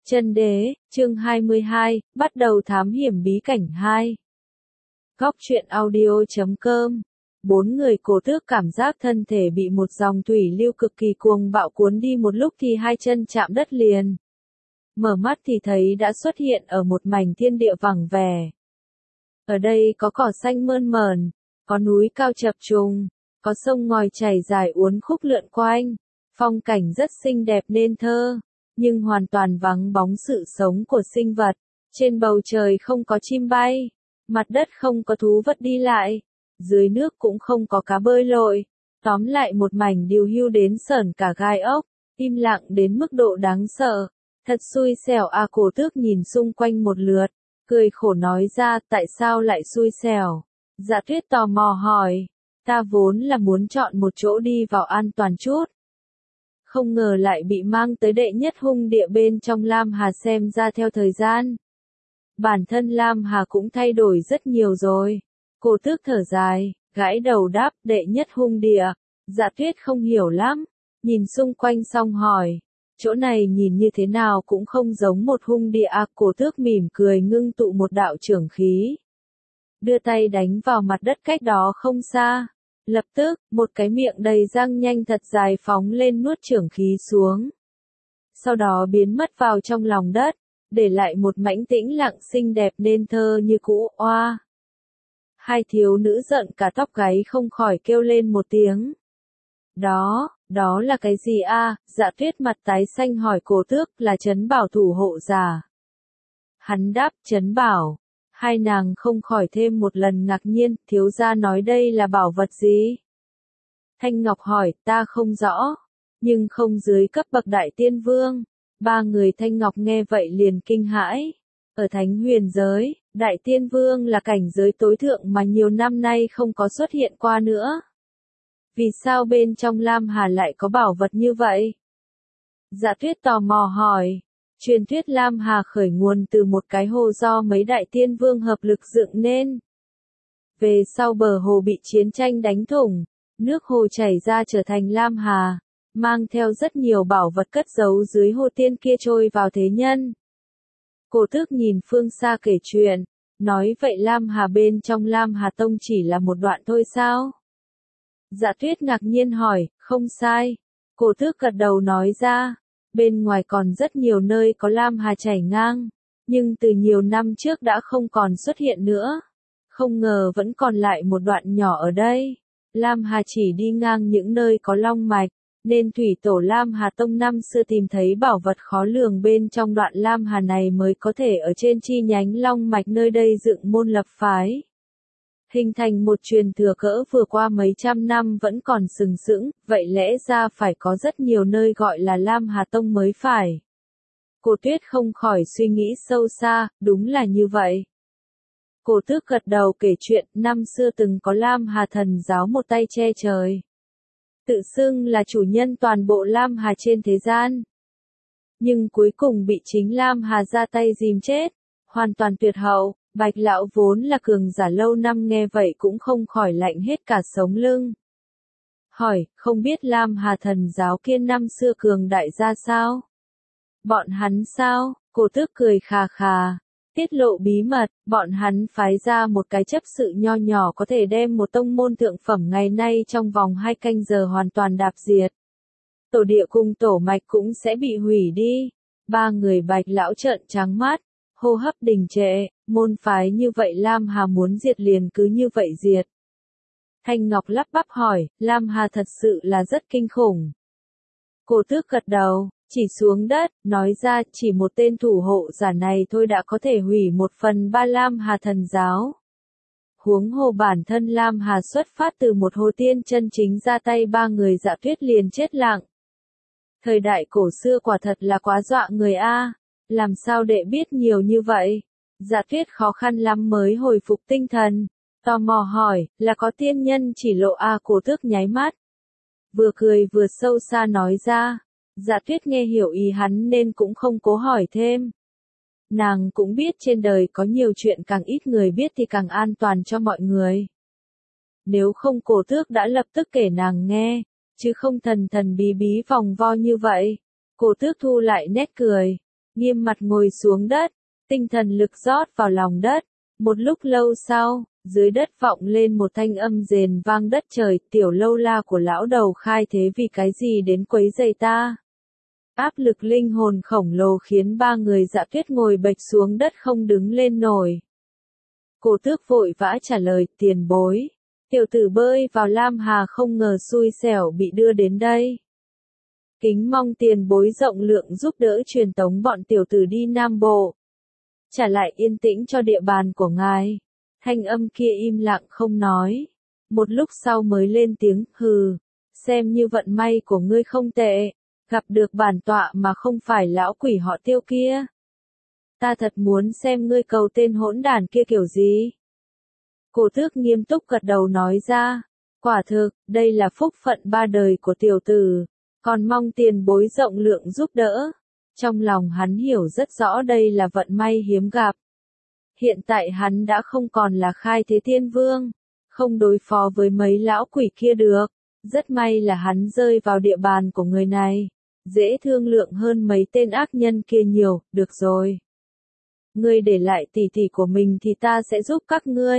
Chân đế, chương 22, bắt đầu thám hiểm bí cảnh 2. Góc truyện audio.com. Bốn người Cổ Tước cảm giác thân thể bị một dòng thủy lưu cực kỳ cuồng bạo cuốn đi, một lúc thì hai chân chạm đất liền. Mở mắt thì thấy đã xuất hiện ở một mảnh thiên địa vắng vẻ. Ở đây có cỏ xanh mơn mởn, có núi cao chập trùng, có sông ngòi chảy dài uốn khúc lượn quanh, phong cảnh rất xinh đẹp nên thơ, nhưng hoàn toàn vắng bóng sự sống của sinh vật. Trên bầu trời không có chim bay, mặt đất không có thú vật đi lại, dưới nước cũng không có cá bơi lội. Tóm lại một mảnh điều hưu đến sởn cả gai ốc, im lặng đến mức độ đáng sợ. Thật xui xẻo à. Cổ Tước nhìn xung quanh một lượt, cười khổ nói ra, tại sao lại xui xẻo? Dạ Tuyết tò mò hỏi, ta vốn là muốn chọn một chỗ đi vào an toàn chút. Không ngờ lại bị mang tới đệ nhất hung địa bên trong Lam Hà, xem ra theo thời gian. Bản thân Lam Hà cũng thay đổi rất nhiều rồi. Cổ Tước thở dài, gãi đầu đáp, đệ nhất hung địa. Dạ Tuyết không hiểu lắm, nhìn xung quanh xong hỏi, chỗ này nhìn như thế nào cũng không giống một hung địa à. Cổ Tước mỉm cười ngưng tụ một đạo chưởng khí, đưa tay đánh vào mặt đất cách đó không xa. Lập tức, một cái miệng đầy răng nhanh thật dài phóng lên nuốt chưởng khí xuống. Sau đó biến mất vào trong lòng đất, để lại một mảnh tĩnh lặng xinh đẹp nên thơ như cũ. Oa! Hai thiếu nữ giận cả tóc gáy không khỏi kêu lên một tiếng. Đó là cái gì a? Dạ Tuyết mặt tái xanh hỏi Cổ Tước, là Trấn Bảo thủ hộ giả. Hắn đáp, Trấn Bảo. Hai nàng không khỏi thêm một lần ngạc nhiên, thiếu gia nói đây là bảo vật gì? Thanh Ngọc hỏi, ta không rõ, nhưng không dưới cấp bậc đại tiên vương. Ba người Thanh Ngọc nghe vậy liền kinh hãi. Ở Thánh Huyền giới, đại tiên vương là cảnh giới tối thượng mà nhiều năm nay không có xuất hiện qua nữa. Vì sao bên trong Lam Hà lại có bảo vật như vậy? Dạ Tuyết tò mò hỏi. Truyền thuyết Lam Hà khởi nguồn từ một cái hồ do mấy đại tiên vương hợp lực dựng nên. Về sau bờ hồ bị chiến tranh đánh thủng, nước hồ chảy ra trở thành Lam Hà, mang theo rất nhiều bảo vật cất giấu dưới hồ tiên kia trôi vào thế nhân. Cổ Tước nhìn phương xa kể chuyện, nói vậy Lam Hà bên trong Lam Hà Tông chỉ là một đoạn thôi sao? Dạ Tuyết ngạc nhiên hỏi, không sai. Cổ Tước gật đầu nói ra. Bên ngoài còn rất nhiều nơi có Lam Hà chảy ngang, nhưng từ nhiều năm trước đã không còn xuất hiện nữa. Không ngờ vẫn còn lại một đoạn nhỏ ở đây. Lam Hà chỉ đi ngang những nơi có long mạch, nên thủy tổ Lam Hà Tông năm xưa tìm thấy bảo vật khó lường bên trong đoạn Lam Hà này mới có thể ở trên chi nhánh long mạch nơi đây dựng môn lập phái. Hình thành một truyền thừa cỡ vừa qua mấy trăm năm vẫn còn sừng sững, vậy lẽ ra phải có rất nhiều nơi gọi là Lam Hà Tông mới phải. Cổ Tuyết không khỏi suy nghĩ sâu xa, đúng là như vậy. Cổ Tước gật đầu kể chuyện, năm xưa từng có Lam Hà thần giáo một tay che trời. Tự xưng là chủ nhân toàn bộ Lam Hà trên thế gian. Nhưng cuối cùng bị chính Lam Hà ra tay dìm chết, hoàn toàn tuyệt hậu. Bạch lão vốn là cường giả lâu năm nghe vậy cũng không khỏi lạnh hết cả sống lưng. Hỏi, không biết Lam Hà thần giáo kia năm xưa cường đại ra sao? Bọn hắn sao? Cổ Tước cười khà khà. Tiết lộ bí mật, bọn hắn phái ra một cái chấp sự nho nhỏ có thể đem một tông môn thượng phẩm ngày nay trong vòng 2 canh giờ hoàn toàn đạp diệt. Tổ địa cùng tổ mạch cũng sẽ bị hủy đi. Ba người Bạch lão trợn trắng mắt, hô hấp đình trệ. Môn phái như vậy Lam Hà muốn diệt liền cứ như vậy diệt. Thanh Ngọc lắp bắp hỏi, Lam Hà thật sự là rất kinh khủng. Cổ Tước gật đầu, chỉ xuống đất, nói ra chỉ một tên thủ hộ giả này thôi đã có thể hủy 1/3 Lam Hà thần giáo. Huống hồ bản thân Lam Hà xuất phát từ một hồ tiên chân chính, ra tay ba người Dạ Tuyết liền chết lặng. Thời đại cổ xưa quả thật là quá dọa người a. Làm sao đệ biết nhiều như vậy? Dạ Tuyết khó khăn lắm mới hồi phục tinh thần, tò mò hỏi, là có tiên nhân chỉ lộ a? Cổ Tước nháy mắt, vừa cười vừa sâu xa nói ra. Dạ Tuyết nghe hiểu ý hắn nên cũng không cố hỏi thêm. Nàng cũng biết trên đời có nhiều chuyện càng ít người biết thì càng an toàn cho mọi người. Nếu không Cổ Tước đã lập tức kể nàng nghe, chứ không thần thần bí bí vòng vo như vậy. Cổ Tước thu lại nét cười. nghiêm mặt ngồi xuống đất, tinh thần lực rót vào lòng đất. Một lúc lâu sau, dưới đất vọng lên một thanh âm rền vang đất trời, tiểu lâu la của lão đầu khai thế vì cái gì đến quấy rầy ta. Áp lực linh hồn khổng lồ khiến ba người Dạ Tuyết ngồi bệt xuống đất không đứng lên nổi. Cổ tước vội vã trả lời, tiền bối. Tiểu tử bơi vào Lam Hà không ngờ xui xẻo bị đưa đến đây. Kính mong tiền bối rộng lượng giúp đỡ truyền tống bọn tiểu tử đi Nam Bộ. Trả lại yên tĩnh cho địa bàn của ngài. Thanh âm kia im lặng không nói. Một lúc sau mới lên tiếng, hừ, xem như vận may của ngươi không tệ. Gặp được bản tọa mà không phải lão quỷ họ Tiêu kia. Ta thật muốn xem ngươi cầu tên hỗn đản kia kiểu gì. Cổ tước nghiêm túc gật đầu nói ra. Quả thực, đây là phúc phận ba đời của tiểu tử. Còn mong tiền bối rộng lượng giúp đỡ. Trong lòng hắn hiểu rất rõ đây là vận may hiếm gặp. Hiện tại hắn đã không còn là khai thế thiên vương. Không đối phó với mấy lão quỷ kia được. Rất may là hắn rơi vào địa bàn của người này. Dễ thương lượng hơn mấy tên ác nhân kia nhiều, được rồi. Ngươi để lại tỷ tỷ của mình thì ta sẽ giúp các ngươi.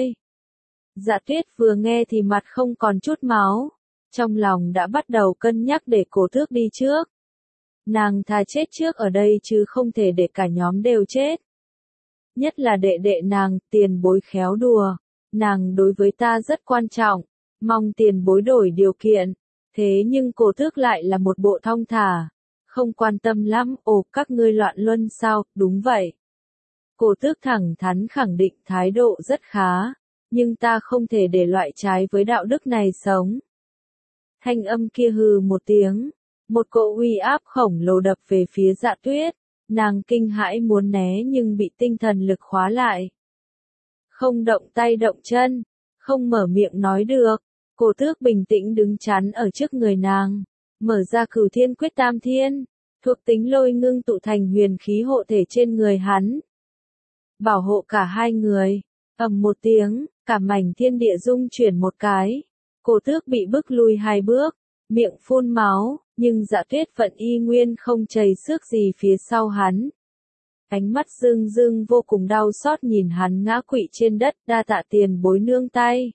Dạ Tuyết vừa nghe thì mặt không còn chút máu. Trong lòng đã bắt đầu cân nhắc để cổ tước đi trước. Nàng thà chết trước ở đây chứ không thể để cả nhóm đều chết. Nhất là đệ đệ nàng, tiền bối khéo đùa. Nàng đối với ta rất quan trọng. Mong tiền bối đổi điều kiện. Thế nhưng cổ tước lại là một bộ thong thả. Không quan tâm lắm, ồ các ngươi loạn luân sao, đúng vậy. Cổ tước thẳng thắn khẳng định thái độ rất khá. Nhưng ta không thể để loại trái với đạo đức này sống. Thanh âm kia hừ một tiếng. Một cỗ uy áp khổng lồ đập về phía Dạ Tuyết. Nàng kinh hãi muốn né nhưng bị tinh thần lực khóa lại. Không động tay động chân. Không mở miệng nói được. Cổ tước bình tĩnh đứng chắn ở trước người nàng. Mở ra Cửu Thiên Quyết Tam Thiên. Thuộc tính lôi ngưng tụ thành huyền khí hộ thể trên người hắn. Bảo hộ cả hai người. Ầm một tiếng, cả mảnh thiên địa rung chuyển một cái. Cổ tước bị bức lui hai bước. Miệng phun máu, nhưng Dạ Tuyết vẫn y nguyên không chầy xước gì phía sau hắn. Ánh mắt rưng rưng vô cùng đau xót nhìn hắn ngã quỵ trên đất, đa tạ tiền bối nương tay.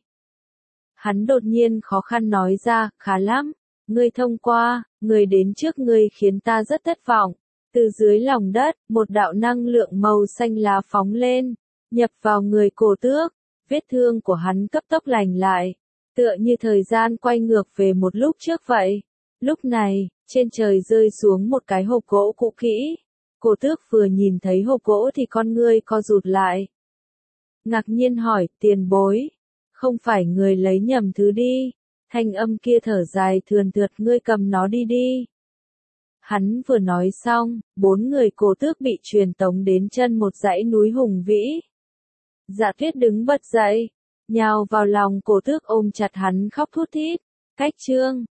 Hắn đột nhiên khó khăn nói ra, khá lắm, ngươi thông qua, người đến trước ngươi khiến ta rất thất vọng. Từ dưới lòng đất, một đạo năng lượng màu xanh lá phóng lên, nhập vào người cổ tước, vết thương của hắn cấp tốc lành lại. Tựa như thời gian quay ngược về một lúc trước vậy. Lúc này, trên trời rơi xuống một cái hộp gỗ cũ kỹ. Cổ tước vừa nhìn thấy hộp gỗ thì con ngươi co rụt lại. Ngạc nhiên hỏi, tiền bối. Không phải người lấy nhầm thứ đi. Thanh âm kia thở dài thườn thượt, ngươi cầm nó đi đi. Hắn vừa nói xong, bốn người cổ tước bị truyền tống đến chân một dãy núi hùng vĩ. Dạ Tuyết đứng bật dậy. Nhào vào lòng cổ tước ôm chặt hắn khóc thút thít. Cách chương